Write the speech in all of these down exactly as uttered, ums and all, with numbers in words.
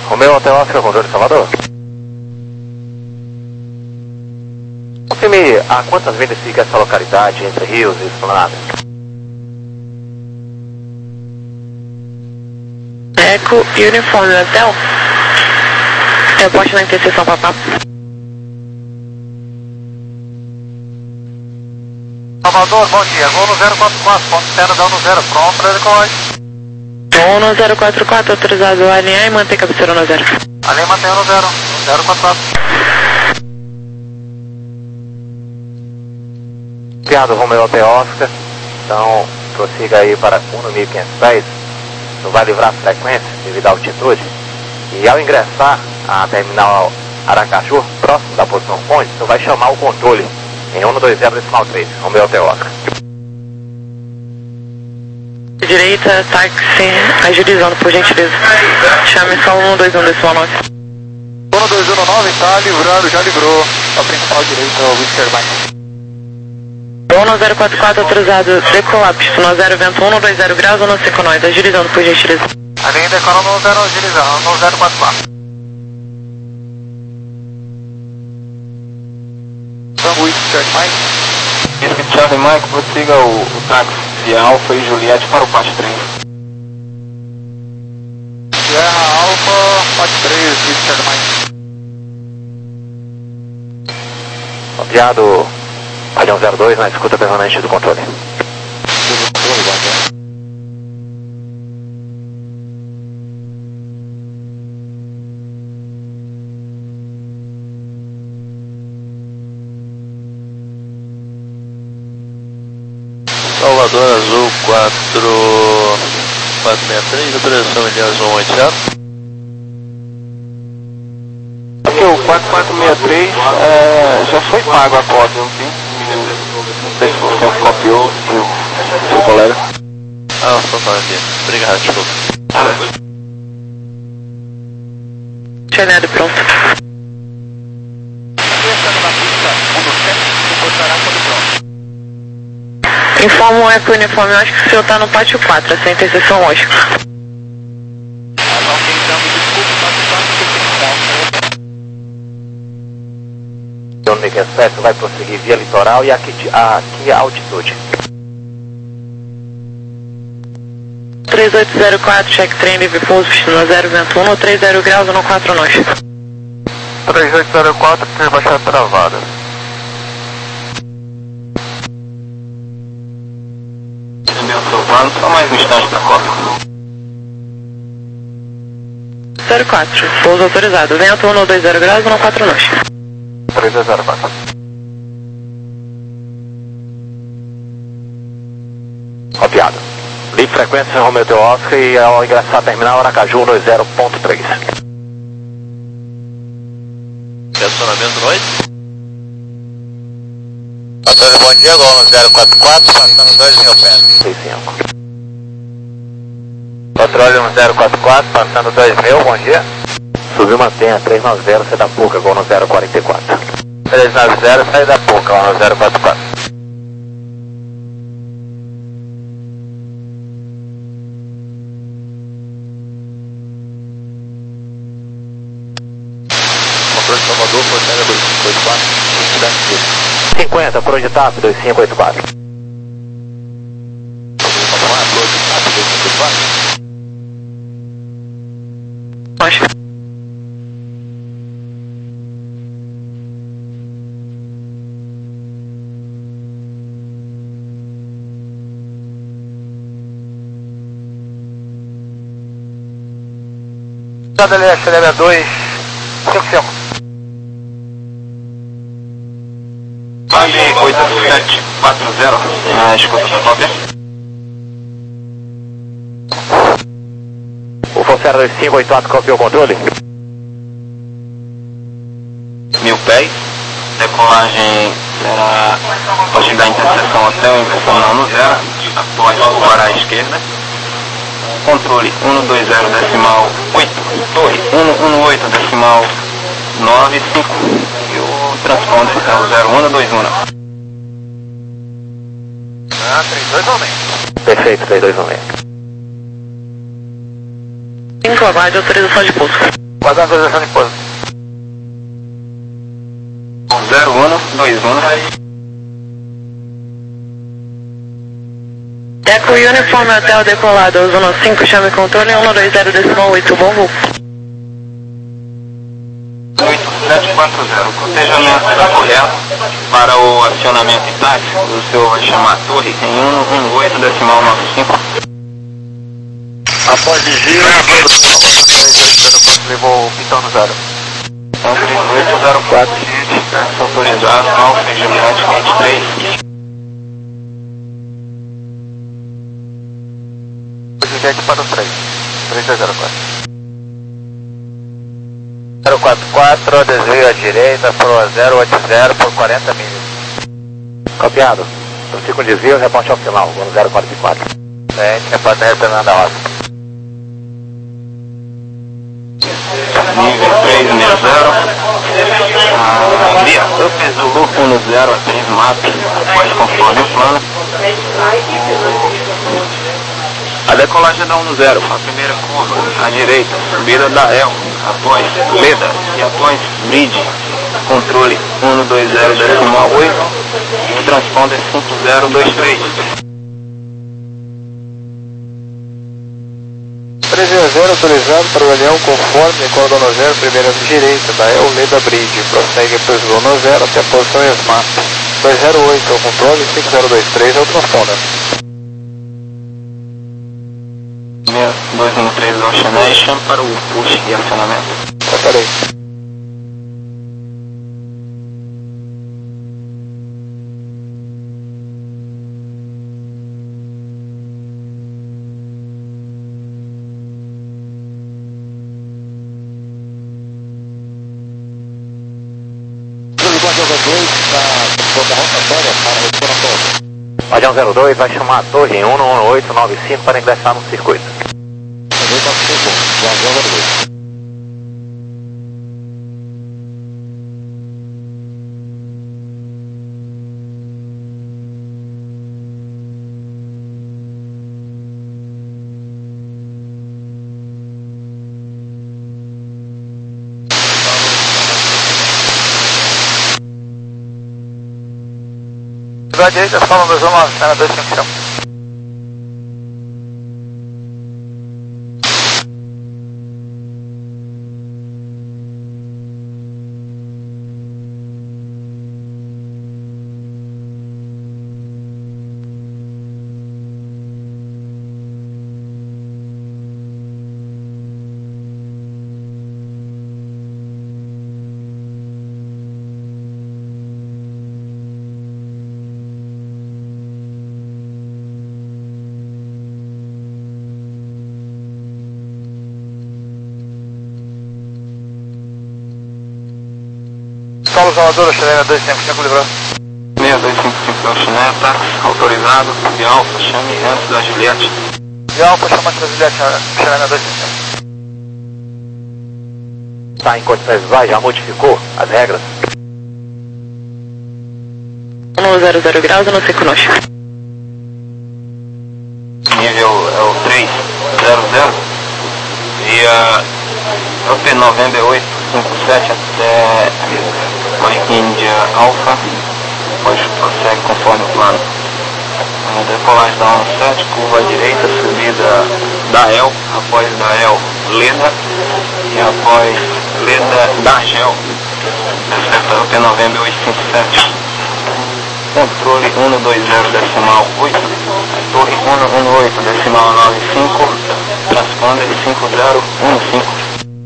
Romeu Hotel Oscar, controle de Salvador. Confirme a quantas vendas fica essa localidade entre Rios e Esplanada? Eco e Uniforme Hotel. Eu posto na interseção, papá. Salvador, bom dia. Gol no zero quatro quatro, ponto externo, dão no zero. Pronto para decolar. Gol no zero quatro quatro, autorizado a alinhar e manter cabeceira no zero. Alinha mantém no zero. zero quatro quatro. Piado Romeu Hotel Oscar. Então, prossiga aí para um mil e quinhentos pés. Não vai livrar a frequência devido à altitude. E ao ingressar a terminal Aracaju, próximo da posição Ponte, você vai chamar o controle em um dois zero decimal três, Romeu Hotel Oscar. Direita, táxi, agilizando, por gentileza. Chame só um dois um decimal nove. um dois um nove, tá livrando, já livrou. A principal direita, o Whisker Mike. um zero quatro quatro, autorizado, decolar, pista no zero, vento um dois zero graus, ou não sei com nós, agilizando, por gentileza. A linha decola no zero, agilizando, no zero quatro quatro. Whisker Mike. Charlie Mike, prossiga o, o táxi Alfa e Juliette para o Pátio três. Sierra Alfa, Pátio três, Whisker Mike. Copiado, Padrão zero dois na escuta permanente do controle. Salvador Azul quatro quatro seis três, autorização Elias um oito zero. Aqui o quatro quatro seis três é, já foi pago a cópia, não tem? Não sei se você copiou, seu, seu colega. Ah, estou falando aqui. Obrigado, desculpa. Chenado pronto. Informa o Eco Uniforme, eu acho que o senhor está no pátio quatro, essa é a interseção lógica. Então, Miguel Sérgio vai prosseguir via litoral e aqui, aqui a altitude. três oito zero quatro, check trem, livre pouso, no zero, vento um, três zero graus, no quatro nós. três oito zero quatro, tem baixada travada. Só mais um instante para a cópia. zero quatro, pouso autorizado, vento um dois zero graus, no quatro nós. três dois zero quatro. Copiado. Livre frequência Romeu Hotel Oscar e ao ingressar a terminal Aracaju um dois zero ponto três. Estacionamento dois. Patrulha, bom dia, Gol no zero quatro quatro, passando dois mil pés. seis cinco. Patrulha no zero quatro quatro, passando dois mil, bom dia. Subiu, mantenha três nove zero, sai da Puca, Gol no zero quarenta e quatro. três nove zero, sai da Puca, Gol no zero quatro quatro. Controle de Salvador, Portela dois cinco oito quatro. cinquenta, projetado dois cinco oito quatro. Vamos lá, projetado dois cinco oito quatro. Nós. L S L dois cinco cinco. Vale oito sete quatro zero, ah, escuta essa cópia. O Fossero dois cinco oito quatro copiou o controle. Mil pés, decolagem será a partir da interseção hotel, interseção no zero, após voar à esquerda. Controle um dois zero decimal oito, torre um um oito decimal nove cinco e o transponder é o zero um dois um. Ah, três dois um seis. Perfeito, três dois um seis. cinco, aguarde autorização de pouso. Pode dar autorização de pouso. zero um dois um. Eco Uniforme Hotel decolado, zona cinco, chame controle um dois zero decimal oito, bom voo. oito sete quatro zero, cotejamento está correto. Para o acionamento em táxi, o senhor vai chamar a torre em cento e dezoito decimal noventa e cinco. Após desvio, levou o Pitão no zero. oito zero quatro, táxi autorizado, Alfa e Juliette vinte e três. Juliette para o três, três zero quatro. zero quatro quatro, desvio à direita, pro zero oito zero por quarenta milhas. Copiado. Você com desvio, reponte ao final, voo zero quatro quatro. Frente, repórter retornando a rota. Nível três seis zero. Ah, via Up Zulu um zero a três map, após conforme o plano. A decolagem é da um zero, a primeira curva, à direita, subida da El, após Leda e após Bridge, controle um dois zero decimal oito, e o transponder cinco zero dois três. três zero autorizado para o avião conforme cordão zero, primeira à direita da El Leda Bridge, prossegue para o Zona zero até a posição ESMAP. dois zero oito é o controle, cinco zero dois três é o transponder. dois um três Ocean Nation para o push e acionamento. Preparei. Padrão zero dois vai chamar a torre em um um oito nove cinco para ingressar no circuito. À direita, fala dois um nove, cena dois cinco chão. Paulo Salvador, Chilena dois cinco cinco, livrou. seis dois cinco cinco Chilena, táxi autorizado, de Alfa, chame antes da Juliette. De Alfa, chama antes da Juliette, Chilena dois cinco cinco. Tá em condições vai, já modificou as regras? um zero zero graus, não sei conosco. Nível é o três zero zero. Via Up November oito cinco sete até Mike India Alpha, depois prossegue conforme o plano. A decolagem da um sete, curva à direita, subida da El, após da El Leda e após Leda da Gel, acerta Up November oito cinco sete. Controle um dois zero decimal oito, torre um um oito decimal nove cinco, transponder cinco zero um cinco.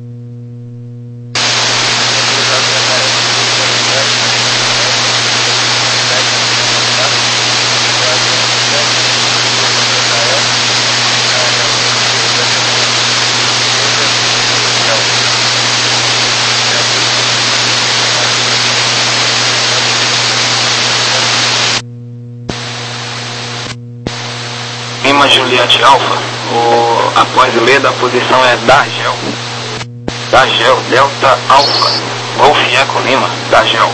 Lima Juliette Alpha, o, após Leda a posição é da Gel. Da Gel, Delta Alpha, Golf Eco Lima, da Gel.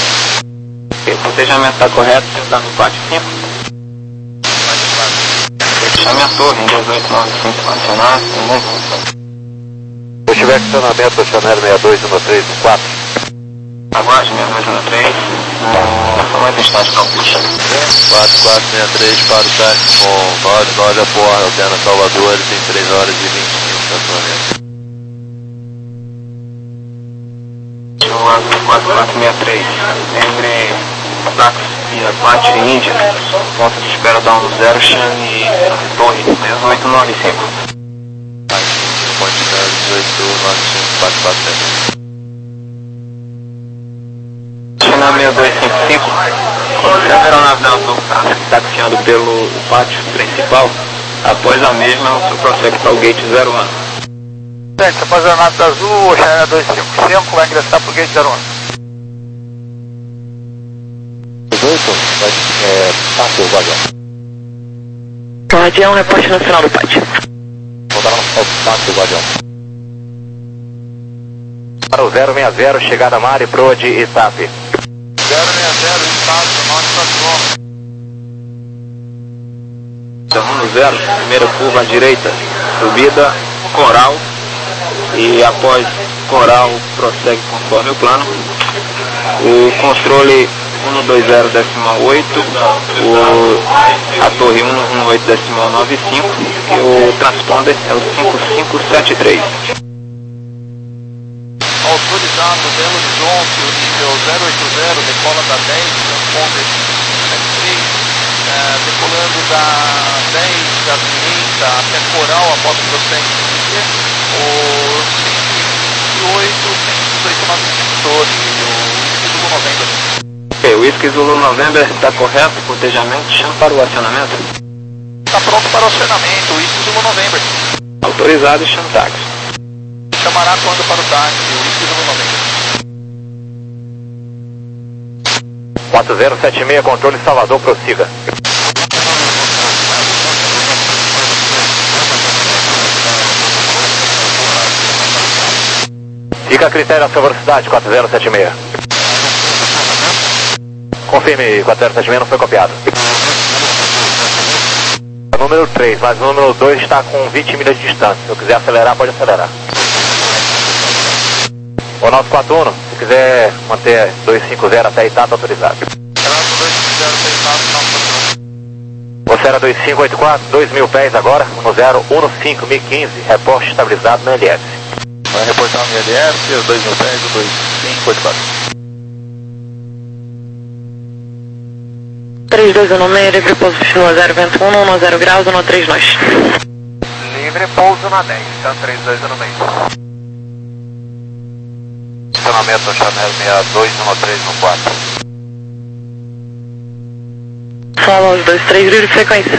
O protejamento está correto, está no quatro cinco. chame a torre em dezoito nove cinco nacional, né? Se eu tiver questionamento, eu chamo seis dois um três um quatro. Aguarde seis dois um três, no mais distante calcute. quatro quatro seis três para o táxi com nove nove a porra, Alterna Salvador, ele tem três horas e vinte e cinco estacionamento. quatro quatro seis três, entre táxi e Apache e Índia, ponto de espera da um zero, chame torre dezoito nove cinco. Ponte dezoito nove cinco quatro quatro sete. Chama seis dois cinco cinco, se a aeronave da Azul está taxiando pelo pátio principal, após a mesma, o senhor prossegue para o gate zero um. Após a aeronave da Azul, o China dois cinco cinco vai ingressar para o gate zero um. dezoito, vai é, passar o guardião. Guardião, reporte no final do pátio. Vou dar um passo do guardião. Para o zero seis zero, chegada Mari, Prode e T A P. zero seis zero, estado, norte da Toma. um zero, primeira curva à direita, subida, coral, e após coral prossegue conforme o plano. O controle cento e vinte decimal oito, o, a torre cento e dezenove decimal noventa e cinco e o transponder é o cinco cinco sete três. Autorizado Belo Horizonte, o nível zero oito zero, decola da dez, transponder setenta e três, é, decolando da dez à direita até Coral, a bota prossegue o cento e vinte e oito, cento e dezoito noventa e cinco torre, o Zulu November. Ok, o Whisky Zulu November está correto, cortejamento, chama para o acionamento. Está pronto para o acionamento, o Whisky Zulu November. Autorizado e chama táxi. Chamará quando para o táxi, o Whisky Zulu November. quatro zero sete seis, controle Salvador, prossiga. Fica a critério a sua velocidade, quatro zero sete seis. Confirme, quatro zero sete seis não foi copiado. O número três, mas o número dois está com vinte milhas de distância. Se eu quiser acelerar, pode acelerar. O nosso quatro um, se quiser manter duzentos e cinquenta até Itata, autorizado. O Serra dois cinco oito quatro, dois mil pés agora, um zero um cinco mil e quinze, reporte estabilizado no L S. Vai reportar no L S, dois mil pés, dois cinco oito quatro. três dois um seis, livre pouso continua zero vento um, zero graus, um três nós. Livre pouso na dez, então três dois um seis. Estacionamento Chanel seis dois um três um quatro. Fala os dois três, livre frequência.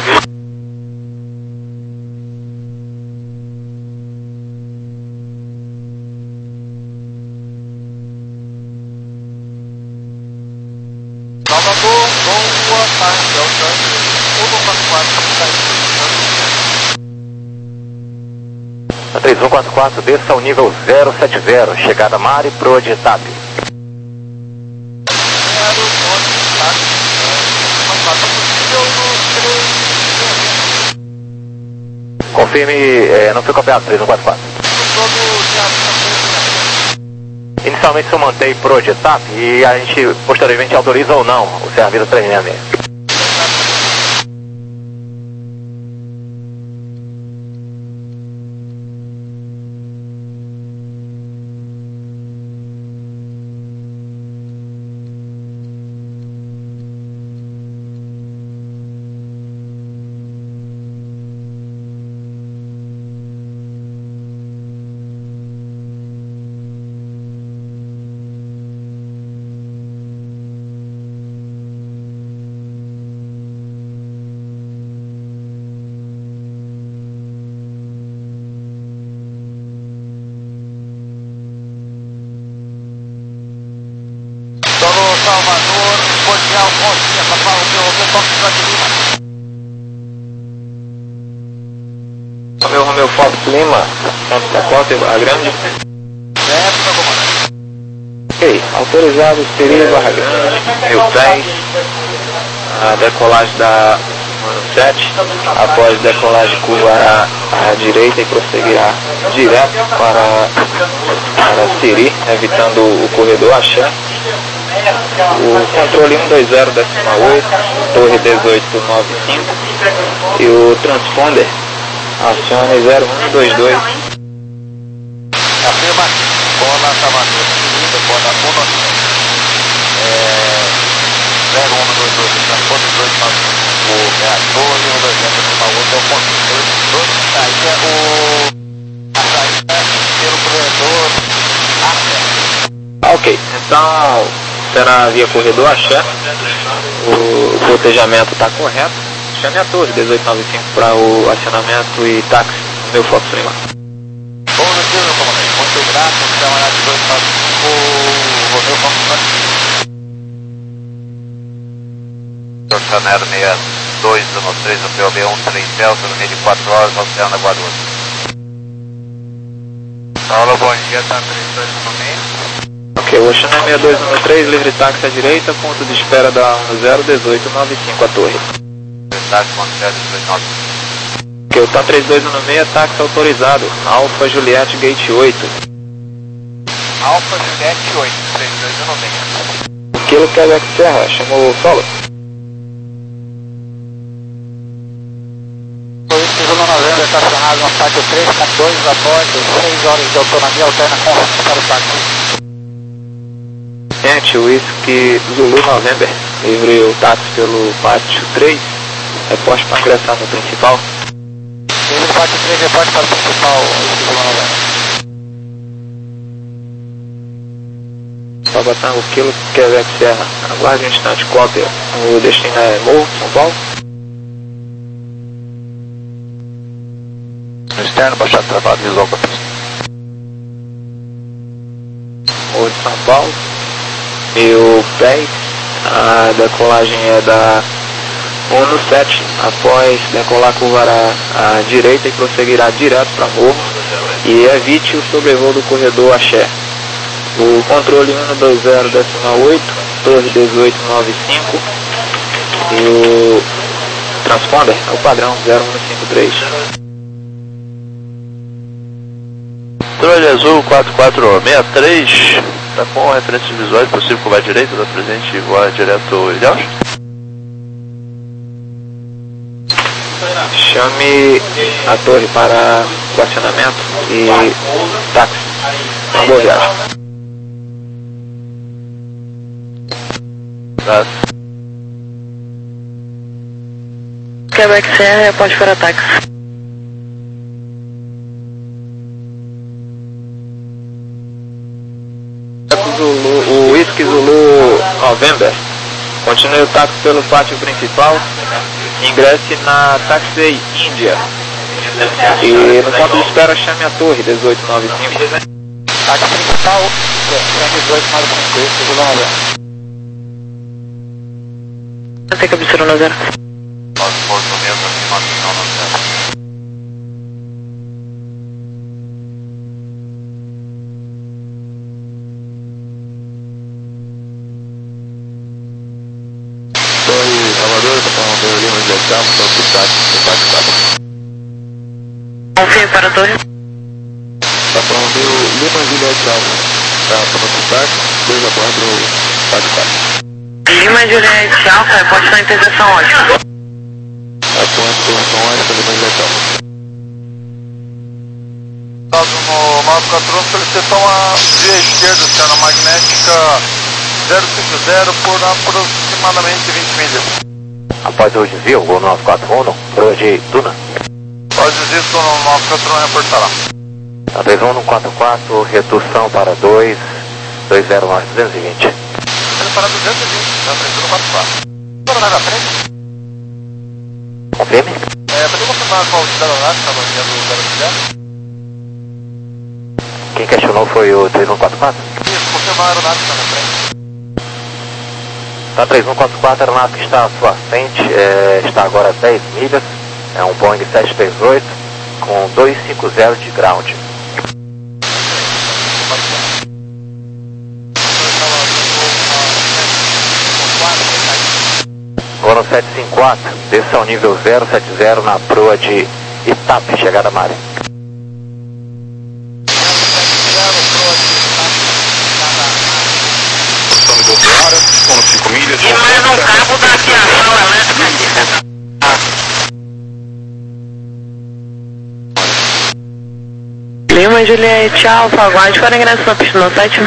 Salvador, boa tarde, Delta um quatro quatro. três um quatro quatro, desça ao nível zero sete zero, chegada Mari, Prode e T A P. Confirme, é, não foi copiado, três um quatro quatro. Inicialmente eu mantei Prode e T A P e a gente posteriormente autoriza ou não o serviço três seis seis. Salvador, Cordial, Rocinha, Papai, o meu toque de Lima. Romeu, Romeu, Fox Lima, Santo da Costa, Barra Grande. Certo, meu comandante. Ok, autorizado, Siri, Barra Grande, mil pés. A decolagem da um sete, após decolagem curvará à direita e prosseguirá direto para, para Siri, evitando o corredor Axé. O controle um dois zero decimal oito, torre dezoito noventa e cinco e o transponder acione zero um dois dois. Afirma, Bona Tamador, seguida, Bona um zero um dois dois, transponder dois nove cinco, é a torre, um dois zero decimal oito, é o ponto dois, aí é o, a saída pelo corredor Axé. Ok, então será via corredor Axé, o cotejamento está correto. Chame a torre dezoito noventa e cinco para o acionamento e táxi no meu Fox Lima. Bom dia, meu comandante. Muito grato, camarada dezoito noventa e cinco, Romeu Fox Lima. Torcionero sessenta e dois um três, o P O B um três Delta, no meio de quatro horas, Oceano da Guarulhos. Paulo, bom dia, tá trinta e dois no meio. Ok, o Oceano é sessenta e dois um três, livre táxi à direita, ponto de espera da um zero dezoito noventa e cinco a torre. Táxi, ponto zero dezoito noventa e cinco. Ok, o T A trinta e dois um seis, táxi autorizado, Alfa Juliette Gate oito. Alfa Juliette oito, trinta e dois um seis. Kilo Quebec Serra, chamou o solo. Segundo novembro, estacionado no pátio três, quatorze a bordo, seis horas de autonomia alterna com risco para o táxi. Gente, Whisky Zulu November, livre o táxi pelo pátio três, reporte para ingressar no principal. Livre pátio três, reporte para o principal, Whisky Zulu November. Salvatão, o Kilo Quebec Serra, aguarde um instante, cópia. O destino é Morro, São Paulo. Externo, baixado travado, visual com a pista. Morro de São Paulo. E o P E I, a decolagem é da um no sete. Após decolar, curvará à direita e prosseguirá direto para Morro. E evite o sobrevoo do corredor Axé. O controle um dois zero decimal oito, torre dezoito noventa e cinco. E o transponder é o padrão zero um cinco três. Controle azul quatro quatro seis três, está com referências visuais, possível curvar à direita da presente e voar direto Ilhéus. Chame a torre para o acionamento e táxi. Uma boa viagem. Tá. Quebec Serra, reporte para táxi. Zulu, o Whisky Zulu November, continue o táxi pelo pátio principal, ingresse na Taxi Índia e no ponto de espera chame a torre dezoito noventa e cinco. Táxi principal, dezoito noventa e cinco, Whisky Zulu November. Tem cabeceira no zero. Nosso ponto mesmo, acima do não zero. Torre Salvador, está com Berlim de Leitão, está com o táxi, está quatro. Confio para a torre. Está com o Lima de Leitão, está com o táxi, dois a quatro, quatro quatro. Lima Juliette Alfa, reporte na interseção ótima. Está com a interseção ótima, Lima de Leitão. No nove quatro um, solicitação a via esquerda, externa magnética zero cinco zero por aproximadamente vinte milhas. Após o desvio, o nove quatro um, Rua de Tuna. Após o desvio, o nove quatro um reportará. A dois um quatro quatro, redução para dois, dois zero nove, duzentos e vinte. Para duzentos e vinte, na frente do quatro quatro. Para na frente? Confirme? É, pode confirmar qual o cidadão lá que estava vindo do zero. Quem questionou foi o três um quatro quatro? Isso, confirmar a aeronave que está na frente. Tá, três um quatro quatro, a aeronave que está à sua frente, é, está agora a dez milhas, é um Boeing sete três oito com duzentos e cinquenta de ground. Sono sete cinco quatro, desça ao nível zero sete zero na proa de Itape, chegada a Mari. Sono cinco milhas. E mais um cabo da fiação elétrica aqui. Lima, Juliette, Alfa, aguarde para ingresso na pista no site.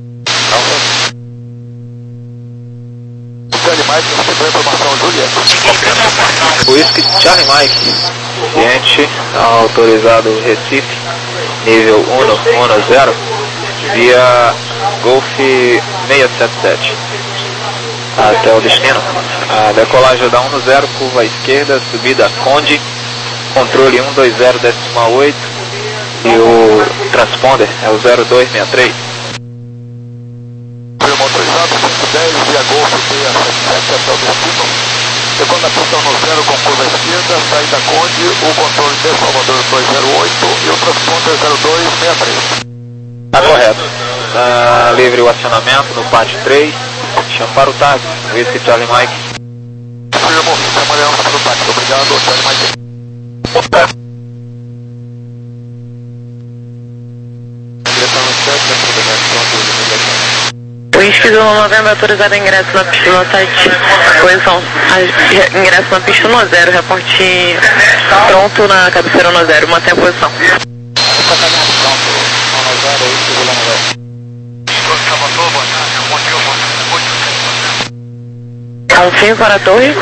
Charlie Mike, você tem informação, Juliette? Whisky Charlie Mike. Cliente autorizado Recife, nível um zero, via Golf seiscentos e setenta e sete. Até o destino. A decolagem da um zero, curva à esquerda, subida Conde, controle um dois zero decimal oito. E o transponder é o zero dois seis três. Foi motorizado cinco dez via Golf seiscentos e setenta e sete até o destino. Segunda pista no zero com curva esquerda, saída Conde, o controle de Salvador dois zero oito e o transponder zero dois seis três. Tá correto. Tá livre o acionamento no pátio três. Chama para o táxi. Whisky Charlie Mike. Firmo, trabalhamos para o táxi. Obrigado, Charlie Mike. Whisky do Novembro autorizado ingresso na pista no site. Posição. Ingresso na pista no zero. Reporte pronto na cabeceira no zero. Mantém a posição. Confirme para a torre.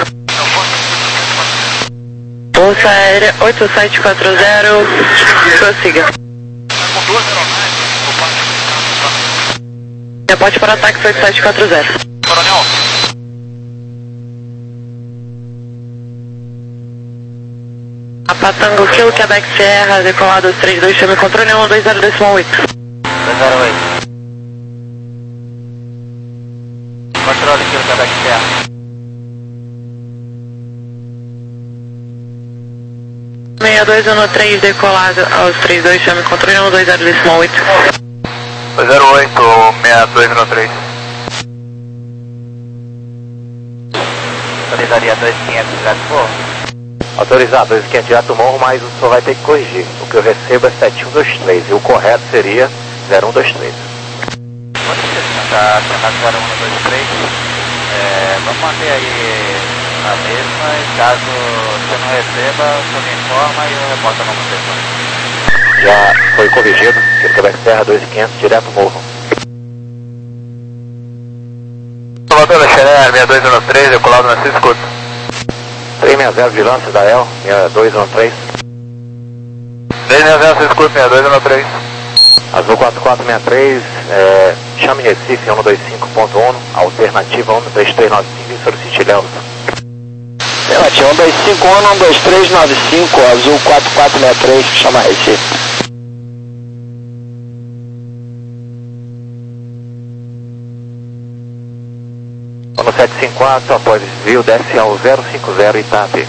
Força Aérea oito sete quatro zero. Prossiga. Reporte para ataque oito sete quatro zero. Coronel. Apatango Kilo, Quebec Sierra, decolado três dois, chame controle um dois zero decimal oito. dois zero oito. Controle Kilo, Quebec Sierra. seis dois um três, decolado aos três dois, chame controle um dois zero decimal oito. dois zero oito, seis dois um três. Autorizaria dois quinhentos direto morro? Autorizado, dois quinhentos direto morro, mas o senhor vai ter que corrigir. O que eu recebo é sete um dois três e o correto seria zero um dois três. Tá, zero um dois três. É, vamos manter aí na mesma e caso você não receba, você me informa e eu reporto a manutenção. Já foi corrigido, Quebec Serra dois quinhentos, direto morro. Salvador da Xené, seis dois um três, decolado na Cisco. três seis zero, vigilância da E L, seis dois um três. três seis zero, Cisco, seis dois um três. Azul quatro quatro seis três, é, chame Recife um dois cinco ponto um, alternativa um três três nove cinco e solicite Léo. um dois cinco um, um dois três nove cinco, azul quatro quatro seis três, chama Recife. No sete cinco quatro, após desvio, desce ao zero cinco zero Itape.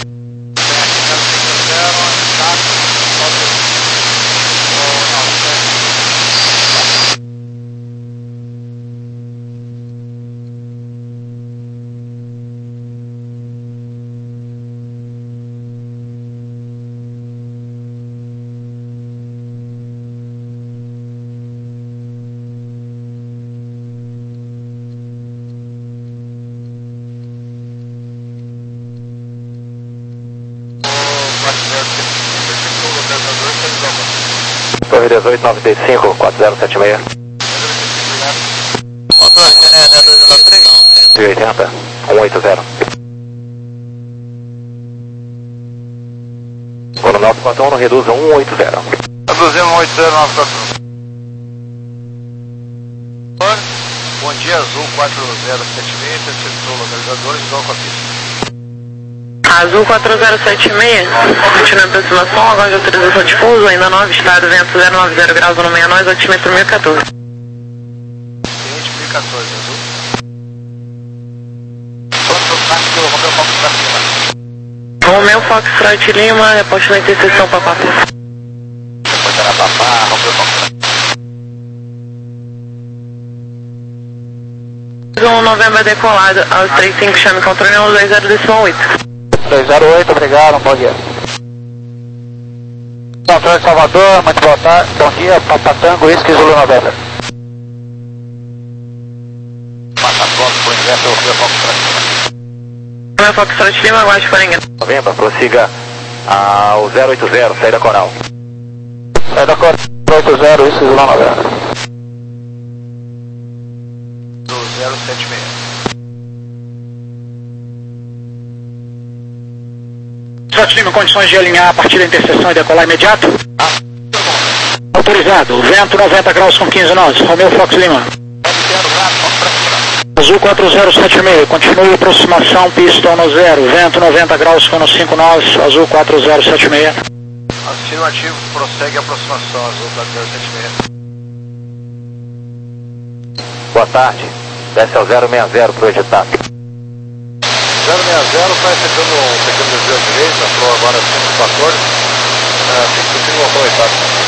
Torre dezoito nove cinco, quatro zero sete seis. cento e oitenta, um oito zero. Quando nove quatro um, reduza um oito zero. Reduzindo um oito zero nove quatro um. Bom dia, Azul quatro zero sete seis, interceptou localizadores de com a pista. Azul quatro zero sete seis, continua em aproximação, agora de autorização de pouso, ainda nove, estado vento zero nove zero graus no meia nós, altímetro mil e quatorze. Cliente mil e quatorze, Azul. Pronto, táxi, Romeu Foxtrot Lima. Romeu Foxtrot Lima, reposte na interseção Papá. Reposte na Papá, Romeu Foxtrot. um Novembro decolado aos trinta e cinco, chame controle um dois zero decimal oito. dois zero oito, obrigado, bom dia. Controle de Salvador, muito boa tarde, bom dia, Papatango, Whisky Zulu Novembro. Passa pronto por ingresso, eu fui a Meu Foxtrot Lima, aguarde para ingresso. Novembro, prossiga ao zero oito zero, saída Coral. Saída Coral, zero oito zero, Whisky Zulu Novembro. Do zero sete seis. Foxtrot Lima, condições de alinhar a partir da interseção e decolar imediato? Autorizado, vento noventa graus com quinze nós, Romeo Fox Lima. Azul quatro zero sete seis, continue aproximação, pista um zero, vento noventa graus com cinco nós, Azul quatro zero sete seis. Afirmativo, prossegue a aproximação, Azul quatro zero sete seis. Boa tarde, desce ao zero seis zero para o editado. zero seis zero, está efetuando um pequeno desvio à direita, entrou agora cento e quatorze, fica possível aproveitar.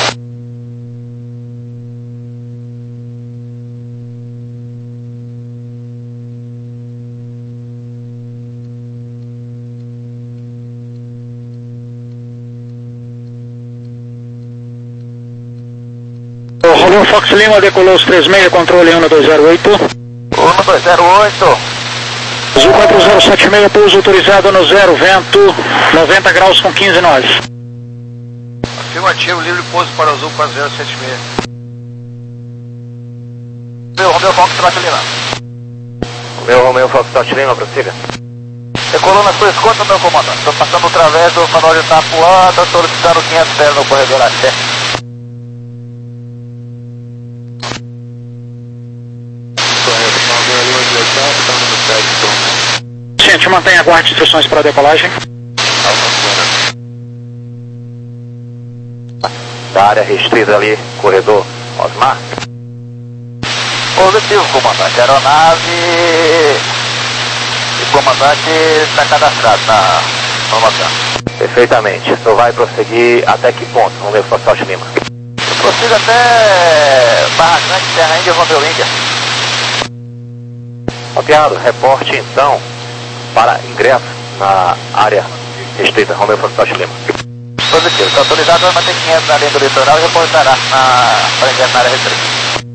O Romeo Fox Lima decolou os três seis, controle um dois zero oito. um dois zero oito. Azul quatro zero sete seis, pouso autorizado no zero, vento noventa graus com quinze nós. Afirmativo, livre pouso para Azul quatro zero sete seis. Meu Romeo Fox Lima. Meu Romeo Fox Lima, prossiga. Decolou nas suas contas, meu comandante. Estou passando através do manual de Itapuã, estou solicitando quinhentos pés no corredor Axé. Gente, mantenha, aguarde instruções para a decolagem. Da área restrita ali, corredor Osmar. Positivo, comandante. Aeronave e comandante está cadastrado na formação. Perfeitamente. Só vai prosseguir até que ponto? Vamos ver o Fox Lima. Prossiga até Barra Grande, Terra Índia, Romeo Índia. Copiado. Reporte então para ingresso na área restrita Romeo Fox Lima. Positivo. Está autorizado, vai manter quinhentos na linha do litoral e reportará na, para ingresso na área restrita.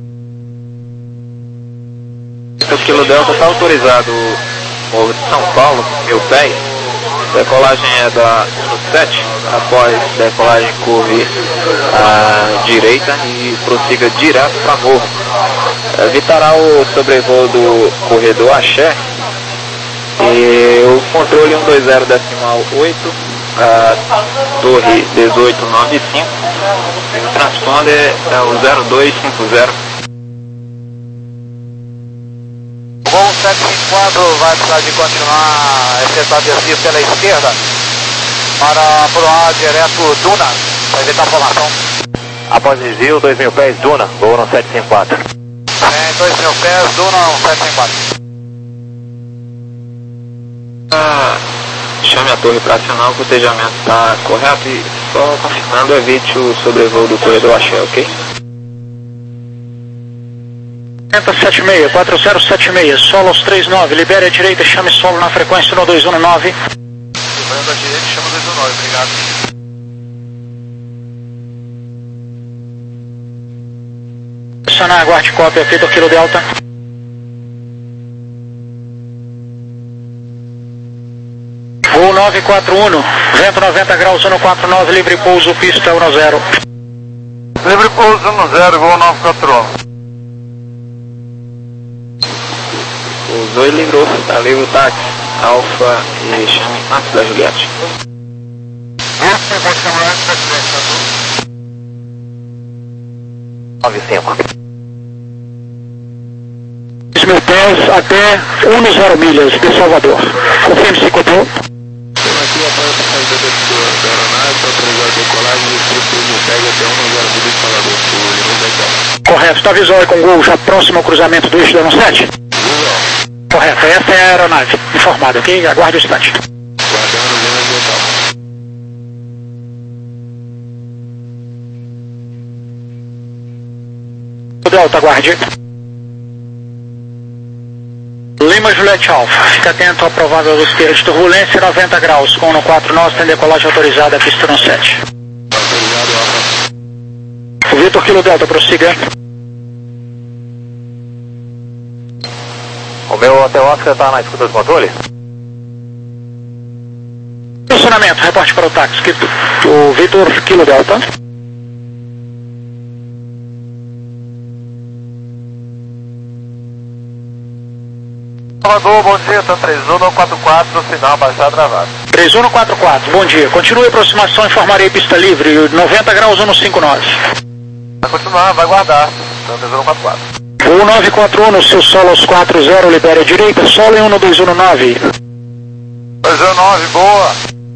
O Kilo Delta está autorizado, Morro de São Paulo, mil pés. Decolagem é da um sete, após decolagem curve à direita e prossiga direto para Morro. Evitará o sobrevoo do corredor Axé e o controle um dois zero decimal oito, a torre dezoito noventa e cinco, e o transponder é o zero dois cinco zero. Voo sete cinco quatro vai precisar de continuar efetuar desvio pela esquerda para proar direto Duna, para evitar a formação. Após desvio, dois mil pés, Duna, voo no sete cinco quatro. É, dois mil pés, Duna no sete cinco quatro. Ah, chame a torre para acionar, o cotejamento está correto e só confirmando, evite o sobrevoo do corredor Axé, ok? sete seis, quatro zero sete seis, solo aos três nove, libere a direita, chame solo na frequência no dois um nove. Liberando a direita, chama dois um nove, obrigado. Acionar, aguarde cópia aqui do Kilo Delta. Voo nove quatro um, vento noventa graus, um quatro nove, livre pouso, pista um zero. Livre pouso um zero, voo nove quatro um. Usou e livrou, tá livre o táxi, Alfa e chame antes da Juliette. nove cinco. dois mil pés até um zero milhas de Salvador. Confirme se copiou. Aqui após a saída da aeronave, está autorizado a decolagem e estrutura de pega até um zero milhas de Salvador, por um dez. Correto, está visual e com gol já próximo ao cruzamento do eixo da sete? Correto, essa é a aeronave, informada, ok? Aguarde o instante. Guardando linha ambiental. O Delta, aguarde. Lima Juliette Alfa, fica atento à provável esteira de turbulência, noventa graus, com no quatro nós, tem decolagem autorizada, pista no sete. O Vitor Kilo Delta, prossiga. O meu Hotel Oscar está na escuta dos motores? Funcionamento, reporte para o táxi, o Vitor Kilo Delta. Salvador, bom dia, tá três um quatro quatro, sinal baixado travado. três um quatro quatro, bom dia. Continue a aproximação, informarei pista livre, noventa graus, um cinco nove. Vai continuar, vai guardar, então três um quatro quatro. um nove quatro um, seu solo aos quatro zero, libere a direita, solo em um dois um nove. dois um nove, boa.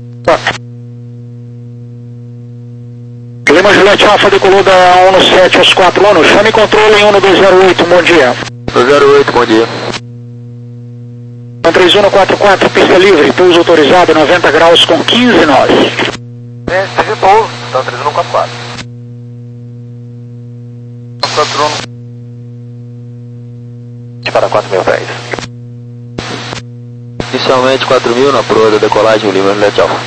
Lima Juliette Alfa decolou da um sete aos quatro um, chame controle em um dois zero oito, bom dia. dois zero oito, bom dia. três um quatro quatro, pista livre, pouso autorizado, noventa graus com quinze nós. Gente, de pouso, então três um quatro quatro. quatro um. Para quatro mil pés. Inicialmente quatro mil na proa da decolagem, Lima Juliette Alfa.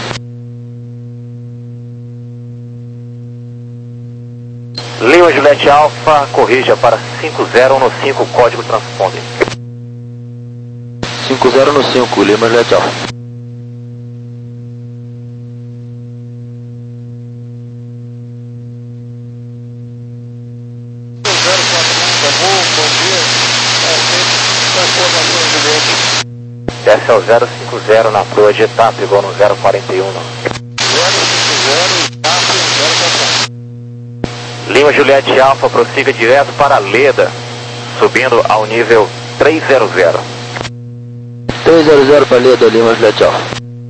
Lima Juliette Alfa, corrija para cinco zero um cinco, código transponder. cinco zero no cinco, Lima Juliette Alfa. Desce ao zero cinco zero na proa de etapa, igual no zero quarenta e um. Lima Juliette Alfa, prossiga direto para Leda, subindo ao nível trezentos. trezentos para Leda, Lima Juliette Alfa.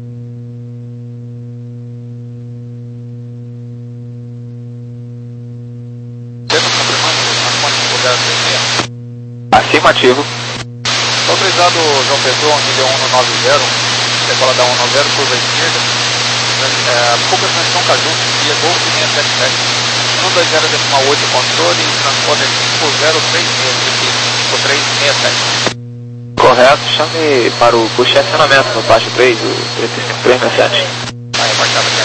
Afirmativo. Autorizado João Pessoa, nível um nove zero, decola da um nove zero, curva esquerda, é, pouca transmissão Caju, via Golf seiscentos e setenta e sete, um dois zero oito, controle e transponder cinco zero três seis, cinco três seis sete. Correto, chame para o puxar acionamento no Pacho três, o três cinco três seis sete. Vai, reportado aqui.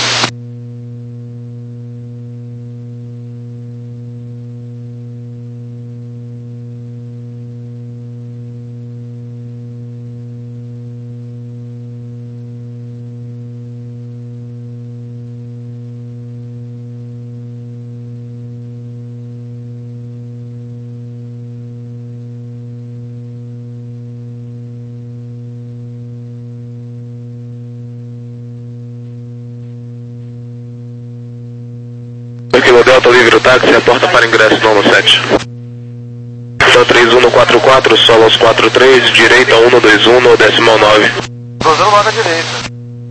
Kilo Delta, livre o táxi, reporta para ingresso no sete. Então três um quatro quatro, solo aos quatro três, direita um dois um no decimal nove. dois um nove à direita.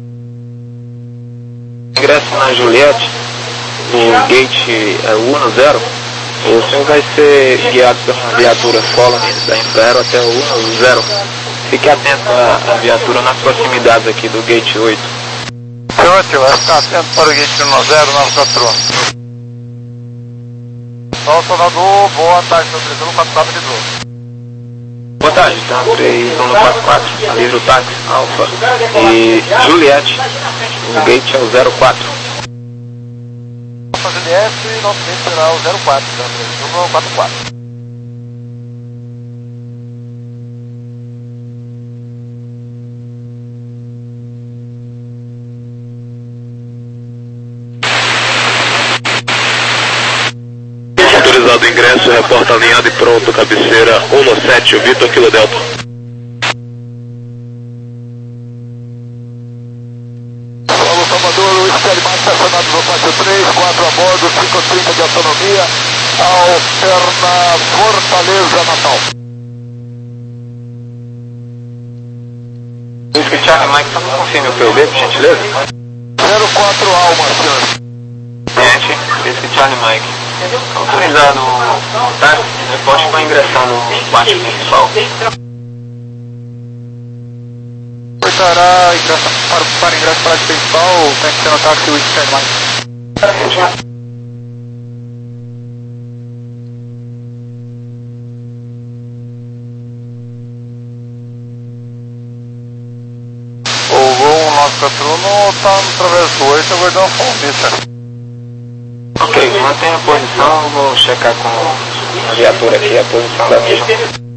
Ingresso na Juliette, o gate é o um zero, o senhor vai ser guiado por uma viatura Colony da Infraero até o um zero. Fique atento à, à viatura nas proximidades aqui do gate oito. Ótimo, vai ficar atento para o gate um zero nove quatro um. Sol Salvador, boa tarde, estou três um quatro quatro de novo. Boa tarde, tá? três um quatro quatro, livre o táxi, Alfa e Juliette, o gate é o zero quatro. Alfa Juliette, nosso gate será o zero quatro, então três um quatro quatro. Autorizado o ingresso, reporta alinhado e pronto, cabeceira um no sete, o Vitor Kilo Delta. Alô Salvador, o espelho mais estacionado no Pacho três, quatro a bordo, cinco trinta de autonomia, Alterna Fortaleza Natal. Whisky Charlie Mike, só confirme o P U B, por gentileza? zero quatro Alma, senhor. Gente, Whisky Charlie Mike. Autorizado o táxi, reporte para ingressar no pátio principal. Reportará ingresso para, para ingresso para a principal, tem que ser no táxi o Whisky Mike. Bruno tá no Traverso oito, aguardando a Paulista. Ok, mantenha a posição, eu vou checar com a viatura aqui a posição da Vision.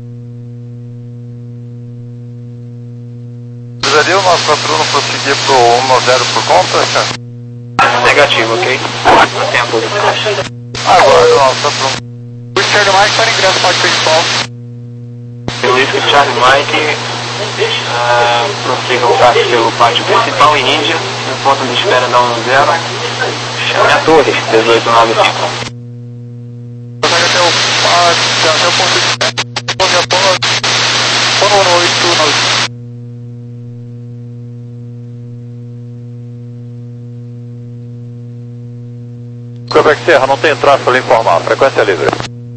Precisaria o nosso Bruno prosseguir pro um zero por conta, cara? Negativo, ok? Mantenha a posição. Aguardo o nosso Bruno. O Charlie Mike para ingresso pode principal. Eu disse que Charlie Mike uh, prossigam para pelo pátio principal em Índia, no ponto de espera da um zero. Chame a torre, dezoito noventa e cinco. Consegue até o pátio, até o ponto de espera. Ponto oito nove. Quebec Serra, não tem tráfego para informar, frequência livre.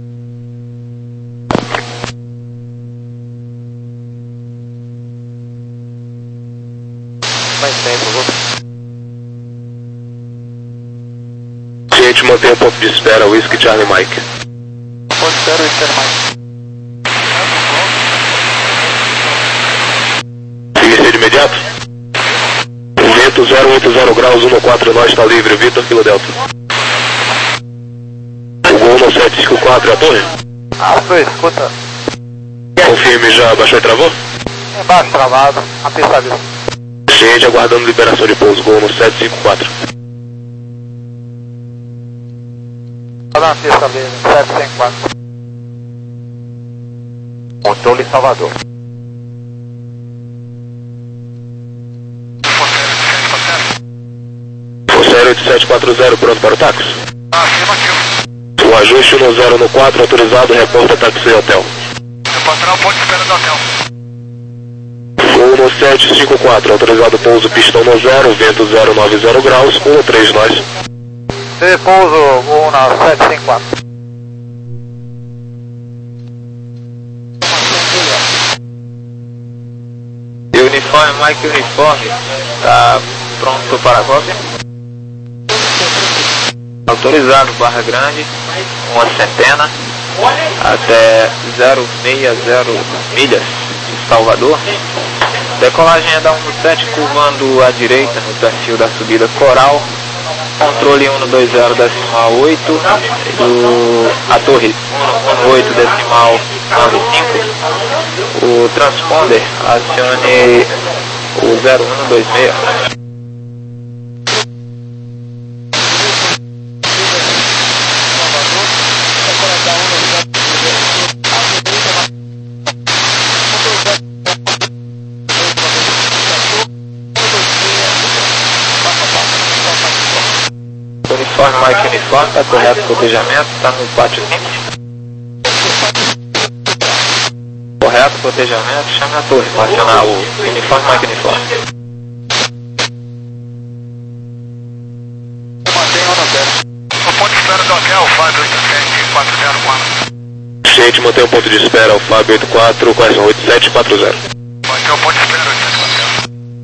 Mais tempo, vou. Gente, mantenha o ponto de espera, Whisky Charlie Mike. Ponto de espera, Whisky Charlie Mike. Siga de imediato. Vento zero oito zero graus, um quatro nós está livre, Vitor Kilo Delta. O Gol no sete cinco quatro é a torre? Ah, foi, escuta. Confirme, já baixou e travou? Embaixo travado, a pista livre. Gente, aguardando liberação de pouso, Gol no sete cinco quatro. Olha na pista livre, sete cinco quatro. Controle Salvador. zero oito sete quatro zero, pronto para o táxi? Ah, afirmativo. O ajuste no zero no quatro, autorizado, reporta táxi hotel. Patrão, ponto de espera do hotel. Gol no sete cinco quatro, autorizado pouso pistão no zero, vento zero nove zero graus, um três nós. E pouso um na sete cinco quatro. Uniforme, Mike Uniforme, está pronto para a cópia. Autorizado, Barra Grande, uma centena, até zero seis zero milhas de Salvador. Decolagem é da um sete, curvando à direita no perfil da subida Coral. Controle um dois zero decimal oito, do, a torre um oito decimal nove cinco. O transponder acione o zero um dois seis. Uniforme, Mike Uniforme, está correto o cotejamento, está no pátio simples. Correto cotejamento, chame a torre para acionar o Uniforme, Mike Uniforme. Mantém o hotel. O ponto de espera do hotel, Fábio oito sete quatro zero quatro. Gente, mantém o ponto de espera, o Fábio oito quatro, quais são? oito sete quatro zero. Mantém o ponto de espera, oito sete quatro zero.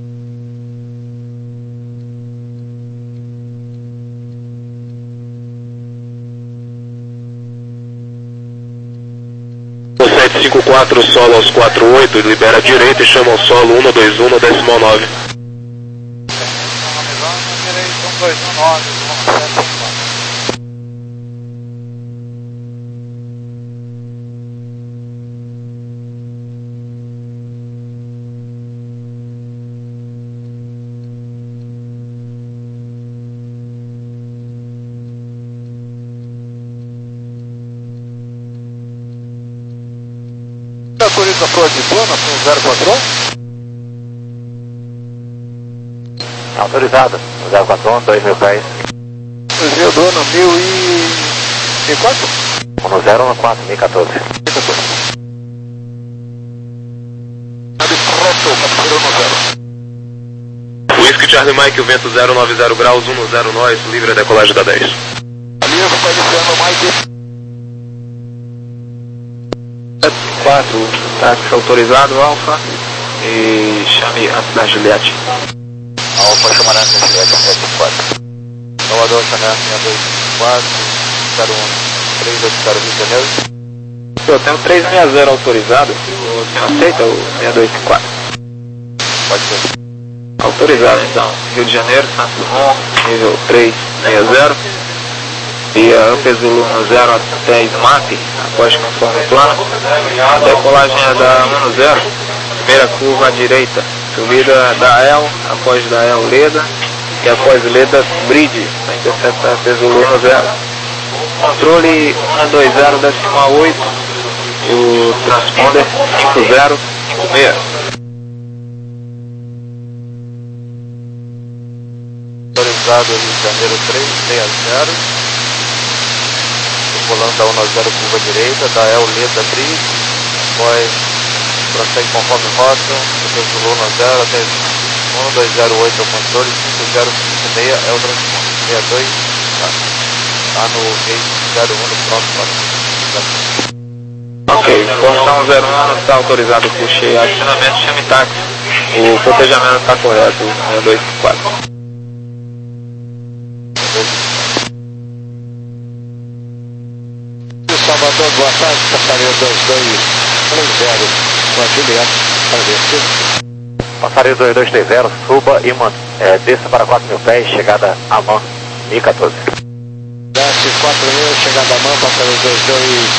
sete cinco quatro, solo aos quatro oito, libera a direita e chama o solo um dois um no decimal nove. Autoriza a proa de Dona para o zero quatro um? Autorizada, zero quatro um, dois mil pés. dois mil Dona, mil e quatro? um zero um quatro, mil e quatorze. Pronto, capturou no zero. Whisky Charlie Mike, o vento zero nove zero graus, um zero nós, livre a decolagem da dez. Ali eu vou iniciando mais quatro, táxi autorizado, Alfa, e chame antes da Juliette. Alfa chamará antes da Juliette, sete quatro. Salvador chamará seis dois quatro, zero um, três oito zero, Rio de Janeiro. Eu tenho três seis zero autorizado, o senhor aceita o seis dois quatro? Pode ser. Autorizado então, Rio de Janeiro, Santos Dumont, nível três seis zero. Via Upper Zulu no zero até S M A P, após conforme plano. A decolagem é da um zero, primeira curva à direita, subida da E L, após da E L Leda, e após Leda Bridge, para interceptar Upper Zulu no zero. Controle um dois zero decimal oito, e o transponder cinco zero cinco seis. Autorizado Rio de Janeiro três seis zero, circulando da um zero curva direita, da E L Leda Bridge, após prossegue conforme rota, depois Zulu no zero até um dois zero oito é o controle, cinco zero cinco seis é o transponder, sessenta e dois, tá, tá no gate zero um no próximo. Ok, portão zero um está autorizado o push e acionamento chame táxi, o cotejamento está correto, um dois quatro. Salvador, boa tarde, passarinho dois dois três zero, com a Juliette, para descer. Passarinho dois dois três zero, suba e man, é, desça para quatro mil pés, chegada a man, M I quatorze. Desce quatro mil, chegada a man, passarinho dois dois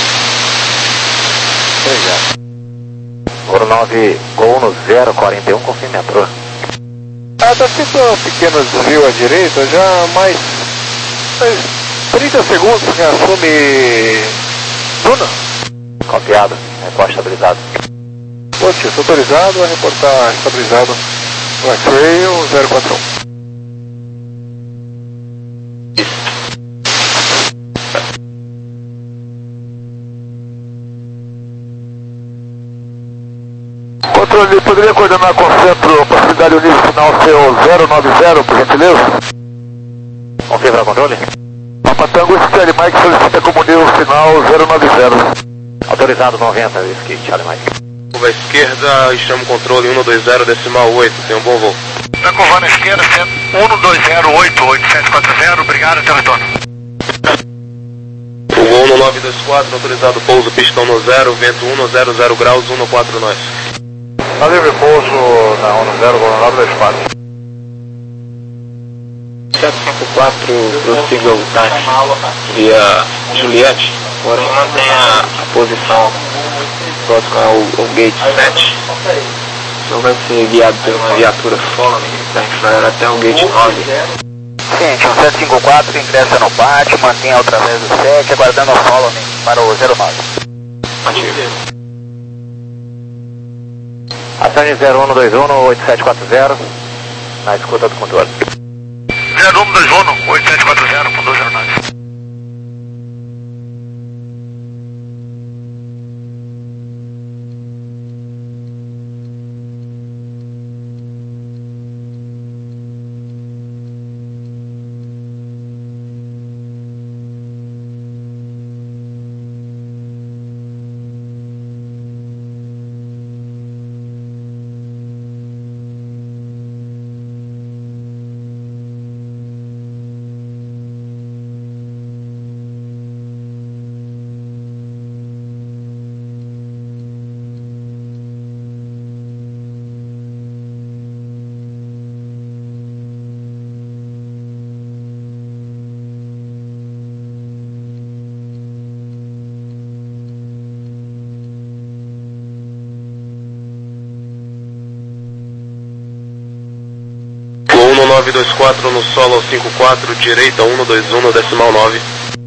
três zero. Ouro nove, Gol no zero quarenta e um, confirme a proa. Ah, tá tendo um pequeno desvio à direita, já mais, mais trinta segundos que assume Duna. Copiado, reporte estabilizado. Otis, autorizado a reportar estabilizado no X-Ray zero quatro um. Controle, poderia coordenar com o centro a possibilidade de unir final seu zero nove zero, por gentileza? Confirma o controle? Papa Tango, Charlie Mike solicita como nível final zero nove zero. Autorizado noventa, Whisky, Charlie Mike. Curva esquerda, chama o controle um dois zero decimal oito, tem um bom voo. Tá curvando à esquerda, um dois zero oito oito sete quatro zero, obrigado, até o retorno. O voo no nove dois quatro, autorizado pouso, pistão no zero, vento um zero zero graus, um quatro nós. Tá livre pouso na um zero, voo no nove dois quatro. sete cinco quatro, prossiga o táxi via Juliette, porém mantenha a posição próxima ao, ao gate sete. O senhor vai ser guiado por uma viatura Follow Me, da infraero até o gate nove. Ciente, o sete cinco quatro ingressa no pátio, mantenha através do sete, aguardando o Follow Me para o zero nove. Ativo. Acione zero um dois um oito sete quatro zero, na escuta do controle. zero um dois um oito sete quatro zero, com dois zero nove. nove dois quatro no solo cinco quatro, direita um dois um no decimal nove.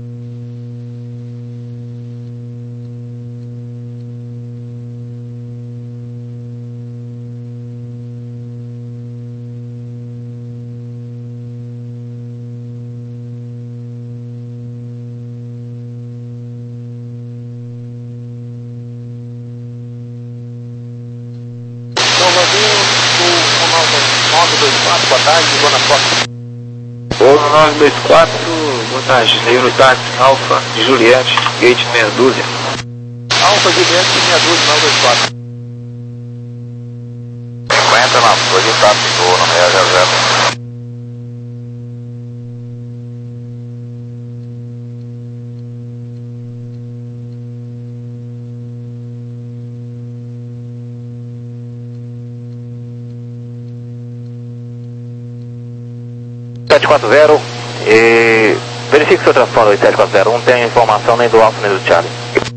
nove dois quatro, boa tarde, Zona Fox. Pouso nove dois quatro, boa tarde, Eurotaxi Alfa de Juliette, gate meia dúzia. Alfa Juliette, meia dúzia, nove dois quatro. cinquenta na folha, tá, ficou no meia zero zero. sete quatro zero e verifique seu transponder oito sete quatro zero, não tem informação nem do Alfa nem do Charlie.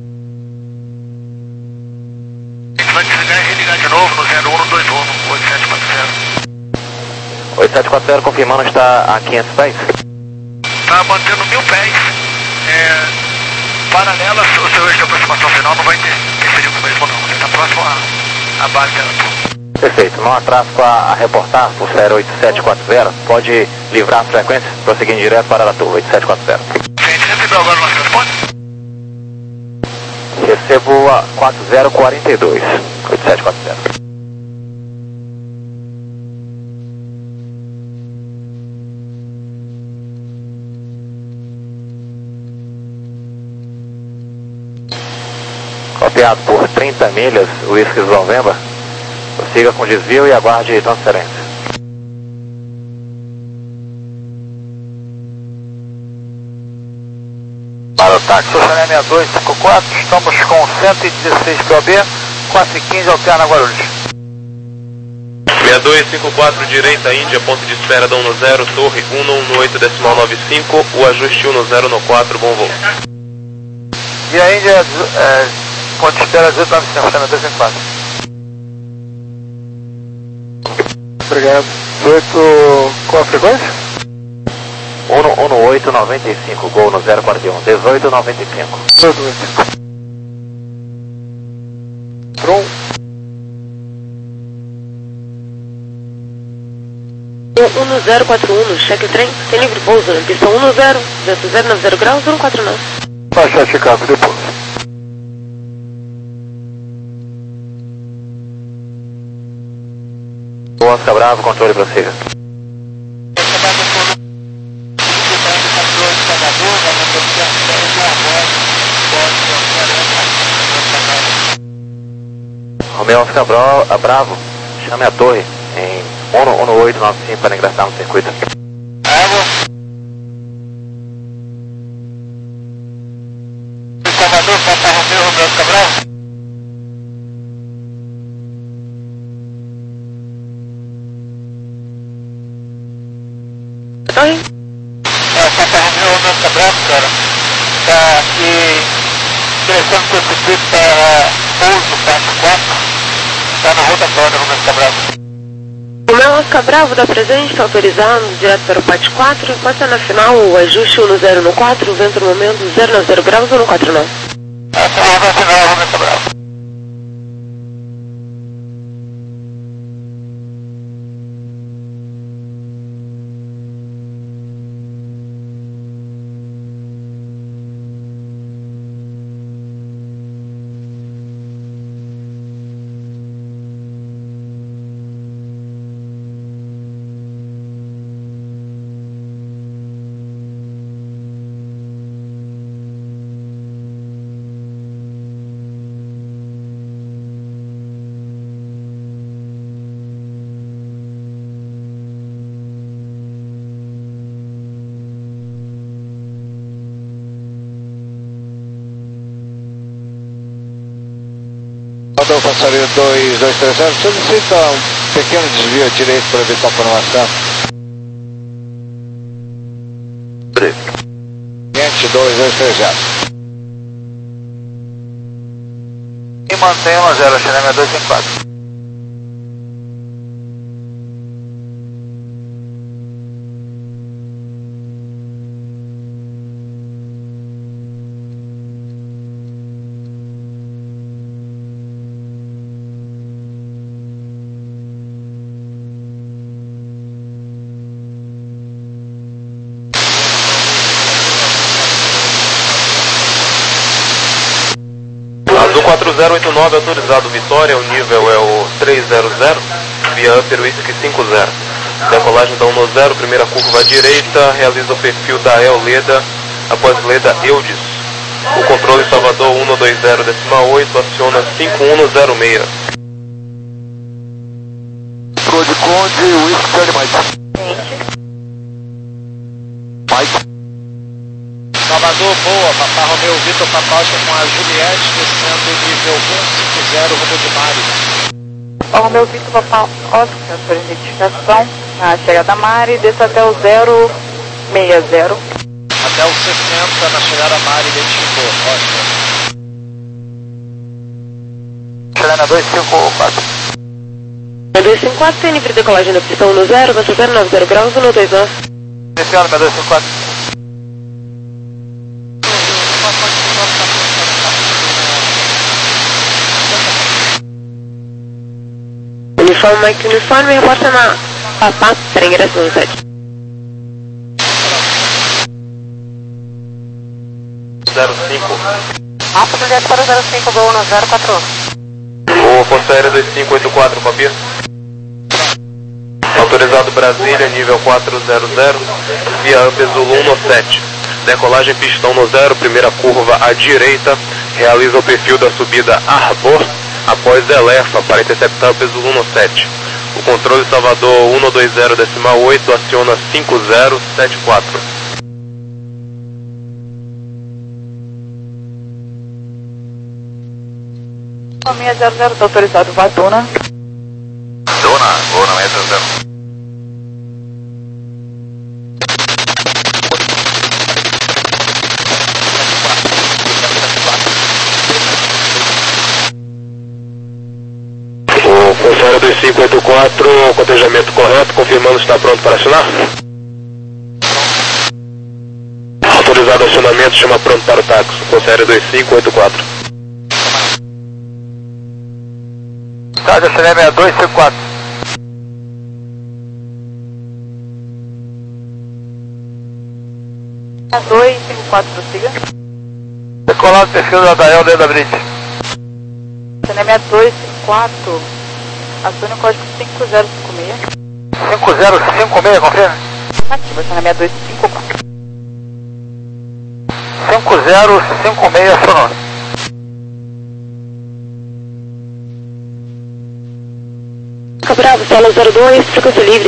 A gente vai desligar e religar de novo no zero um dois um, oito sete quatro zero. oito sete quatro zero confirmando, está a quinhentos pés? Está mantendo mil pés. É, paralela, o seu eixo de aproximação final não vai interferir com o mesmo não. Ele está próximo à, à base dela. Perfeito, não atraso a, a reportar por série oito sete quatro zero, pode livrar a frequência, prosseguindo direto para a turma oito sete quatro zero. A gente recebeu agora o nosso responde? Recebo a quatro zero quatro dois, oito sete quatro zero. Copiado por trinta milhas, Whisky November. Prossiga com desvio e aguarde transferência. Para o táxi, Oceania seis dois cinco quatro, estamos com cento e dezesseis P O B, quatro quinze alterna Guarulhos. seis dois cinco quatro, direita Índia, ponto de espera da um zero, torre um um oito decimal nove cinco, o ajuste um zero no quatro, bom voo. E a Índia, é, ponto de espera dezoito nove cinco, Oceania dois cinco quatro. Obrigado. dezoito, qual a frequência? um um oito nove cinco, gol no zero quatro um, dezoito noventa e cinco. dezoito noventa e cinco. Tron. um zero quatro um, cheque trem, tem livre pouso, na pista um zero, vento zero noventa graus, zero quatro nove. Baixa Chicago depois. Oscar Bravo, controle prossiga. Romeo Oscar Bra Bravo, chame a torre em um um oito nove cinco para ingressar no circuito. Água. Salvador, Papa Romeo, Romeo Oscar Bravo. Oi? É, Papa Romeo, Romeo Oscar Bravo, cara. Tá aqui, direção do circuito para pouso, parte quatro. Tá na rotatória, Romeo Oscar Bravo. O meu Oscar Bravo da presente está autorizado direto para o P A T quatro, pode estar na final o ajuste um zero no quatro, vento no momento zero noventa graus, zero quatro nove. Essa é a na final, Romeo Oscar Bravo. Rodou passageiro dois dois três zero, solicita um pequeno desvio à direita para evitar a formação. quinhentos dois dois três zero. E mantenha um zero, Oceania dois cinco quatro. Azul quatro zero oito nove autorizado Vitória, o nível é o trezentos, via Upper Whisky cinco zero. Decolagem da um zero, primeira curva à direita, realiza o perfil da El Leda, após Leda Eudes. O controle Salvador um dois zero decimal oito aciona cinco um zero seis. Code Conde, Whisky Charlie Mike. Mike. Salvador, boa, Papa Romeo Vitor Papaucha com a Juliette, descendo nível um cinco zero, rumo de Mário. Romeo Vitor Papa Oscar, por identificação, Na chegada a Mari, desça até o zero seis zero. Até o sessenta na chegada a Mari, identificou. Ótimo. Chilena dois cinco quatro. dois cinco quatro, tem livre decolagem da pista um no zero, avança zero nove zero graus, um dois nove. Senhora, meu dois cinco quatro. Uniforme, Mike Uniforme, reporta na Papá, para ingresso no sete. zero cinco. Alfa projeto para zero cinco, gol no zero quatro um. O Força Aérea dois cinco oito quatro, copia. Autorizado Brasília, nível quatro zero zero, via Ampes Zulu um no sete. Decolagem pistão no zero, primeira curva à direita, realiza o perfil da subida Arbor, após Elefa, para interceptar Ampes Zulu um no sete. O controle Salvador um dois zero decimal oito aciona cinco zero sete quatro. seis zero zero, está autorizado, vai Duna. Dona, ou não é zero zero. O Força Aérea dois cinco oito quatro, cotejamento correto, confirmando está pronto para acionar. Autorizado acionamento, chama pronto para o táxi, Força Aérea dois cinco oito quatro. Rádio Chilena dois cinco quatro. dois cinco quatro, prossiga. Decolado perfil da Dael dentro da bridge. Cinema dois cinco quatro, acione o código cinco zero cinco seis. cinco zero cinco seis, confirma. Ativa, cinema dois cinco quatro. cinco zero cinco seis, acionou. Bravo, solo zero dois, frequência livre.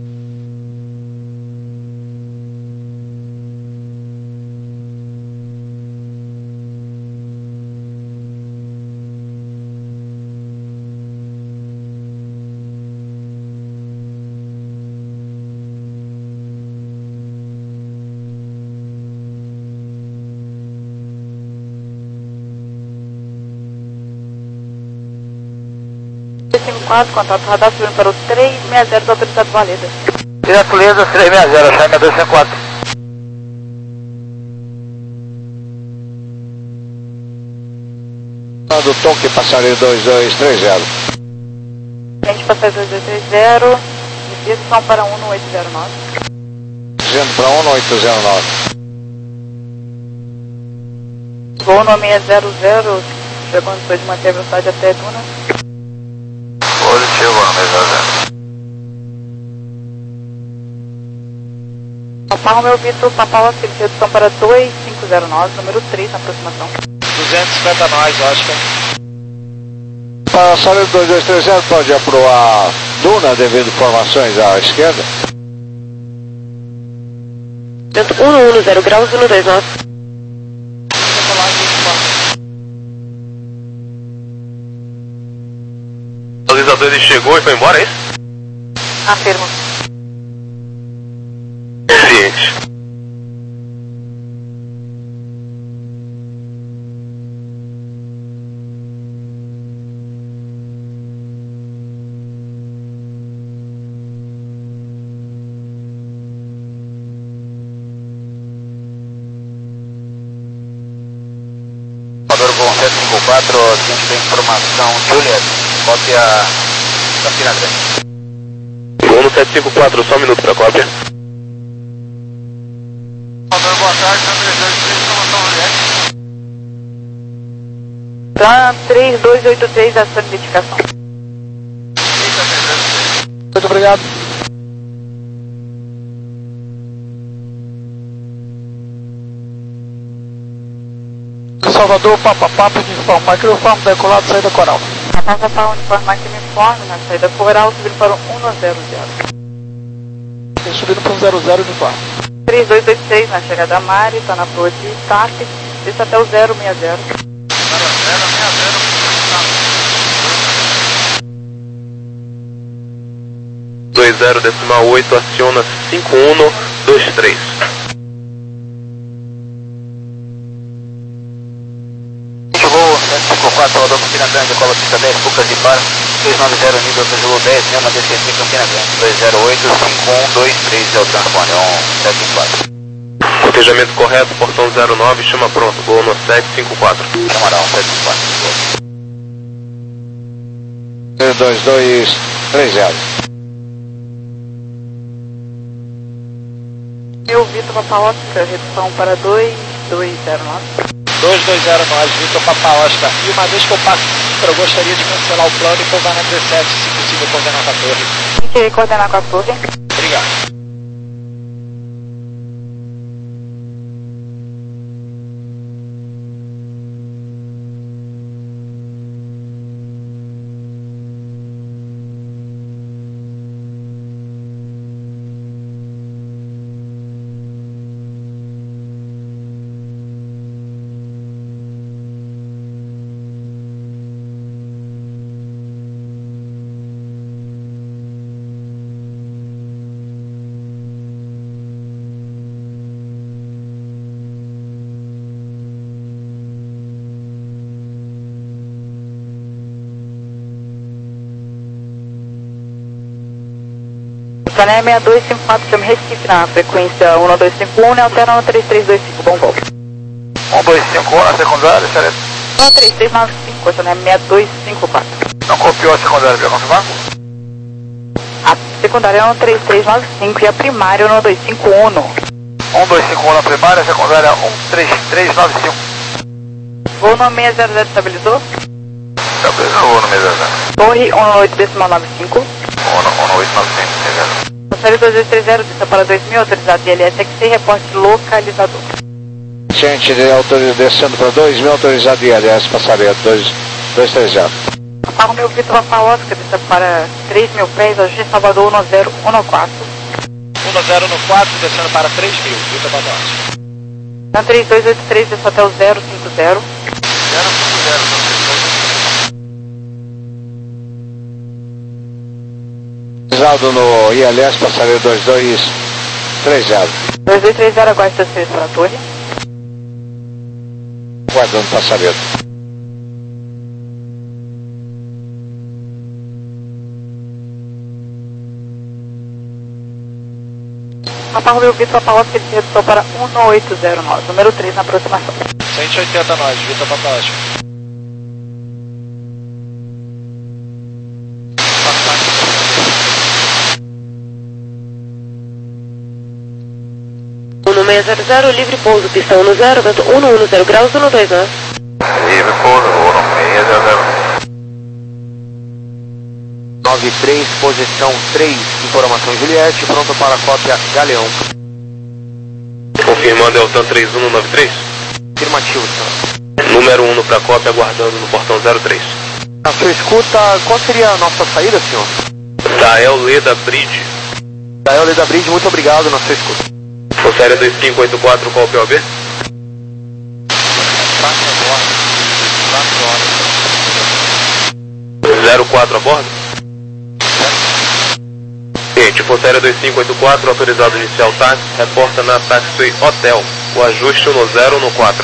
cinco quatro, contato radar subindo para o três seis zero do autorizado Valeda. Direto Leda três seis zero, Chilena dois cinco quatro. Do Tonque Passarinho dois dois três zero. Gente, passageiro dois dois três zero, direção para um oito zero nove. Dizendo para um oito zero nove. Voo no seis zero zero, chegando depois de manter a velocidade até Duna. Positivo, no seis zero zero. Papá Romeu Vitor, Papá Auxílio, redução para dois cinco zero nove, número três na aproximação. duzentos e cinquenta nós, Oscar. Passarinho dois dois três zero pode aprovar Duna devido informações à esquerda. um um zero graus, um dois nove. O realizador ele chegou e foi embora, é isso? Afirmo. Ciente. Com sete cinco quatro, ciente da informação, Juliet, cópia Campina Grande. Voo no sete cinco quatro, só um minuto para cópia. Boa tarde, três dois três, informação Juliet. Plan três dois oito três, a sua identificação. Muito obrigado. Salvador, Papa Papa, uniforme, microforme, decolado, saída coral. Papa Papa, uniforme, máquina uniforme, na saída coral, subindo para o um zero zero. Subindo para um zero zero uniforme. três dois dois três, na chegada da Mari, está na proa de T A C, desce até o zero seis zero. dois zero decimal oito, aciona cinco um dois três. Chegou cinco quatro, Salvador, Campina Grande, decola pista dez, Pucas de Para, seis nove zero, nível Sejulu dez, Lima D C C, Campina Grande, dois zero oito, cinco um dois três, é o transponder, um sete quatro. Cotejamento correto, portão zero nove, chama pronto, Gol no sete cinco quatro. Camarão, sete quatro. dois dois três zero. Eu, Vitor Papa Oscar, redução para dois dois zero nove. dois dois zero nove, Vitor Papa Oscar. E uma vez que eu passo, eu gostaria de cancelar o plano e pousar na dezessete, se possível, coordenar com a torre. Queria coordenar com a torre. Obrigado. Canal seis dois cinco quatro, chama Recife na frequência um dois cinco um, altera um três três dois cinco, bom voo. um dois cinco um, na secundária, certo? um três três nove cinco, canal seis dois cinco quatro. Não copiou a secundária para confirmar? A secundária é um três três nove cinco e a primária é um dois cinco um. um dois cinco um na primária, secundária um três três nove cinco. Voo no seis zero zero estabilizou? Estabilizou o voo no seis zero zero. Torre um oito decimal nove cinco. um oito nove cinco. Série dois dois três zero, pista para dois mil, autorizado I L S X C, reporte localizador. Gente, descendo para dois mil, autorizado I L S, passaria dois três zero. Papa meu Vitor Papa Oscar, pista para três mil pés, A G Salvador um zero um quatro. um zero um quatro, descendo para três mil, Vitor Papa Oscar. Então três dois oito três, desce até o zero cinco zero. zero cinco zero. No I L S, passaria dois dois três zero. dois dois três zero, aguarde seus para a torre. Guardando passaria. Papa Romeu Vitor Papa Oscar, ele redução para um oito zero nove, número três na aproximação. cento e oitenta nós, Vitor Papa Oscar. um seis zero zero, livre pouso, pista um zero, vento um um zero graus, um dois nove. Livre pouso, voo no seis zero zero. nove três, posição três, informação Juliette, pronto para a cópia Galeão. Confirmando Eltan três um nove três. Afirmativo, senhor. Número um para a cópia, aguardando no portão zero três. A sua escuta, qual seria a nossa saída, senhor? Dael Leda Bridge. Dael Leda Bridge, muito obrigado na sua escuta. Série dois cinco oito quatro, qual o P O B? zero quatro a bordo? Gente, Série dois cinco oito quatro, autorizado inicial táxi, reporta na Taxi Hotel, o ajuste no zero no quatro.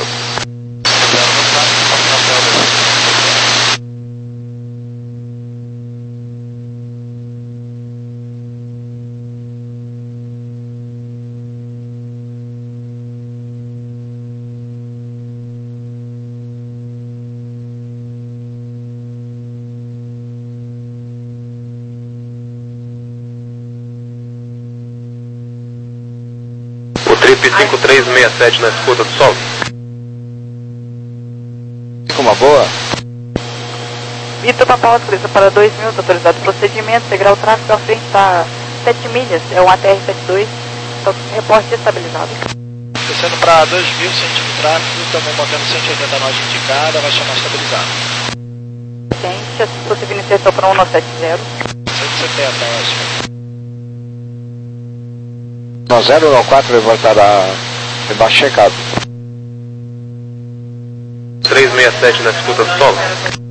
Trip cinco três seis sete na escuta do sol. Fica uma boa. Vitor Papa Oscar, para dois mil, autorizado procedimento, integrar o tráfego à frente está sete milhas, é um A T R setenta e dois, então, reporte estabilizado. Descendo para dois mil, sentido tráfego, também mantendo cento e oitenta nós indicada, vai chamar estabilizado. Gente, assim possível iniciação para um nove sete zero. cento e setenta, ótimo. No zero no quatro levantará embaixo checado. três seis sete na escuta do solo.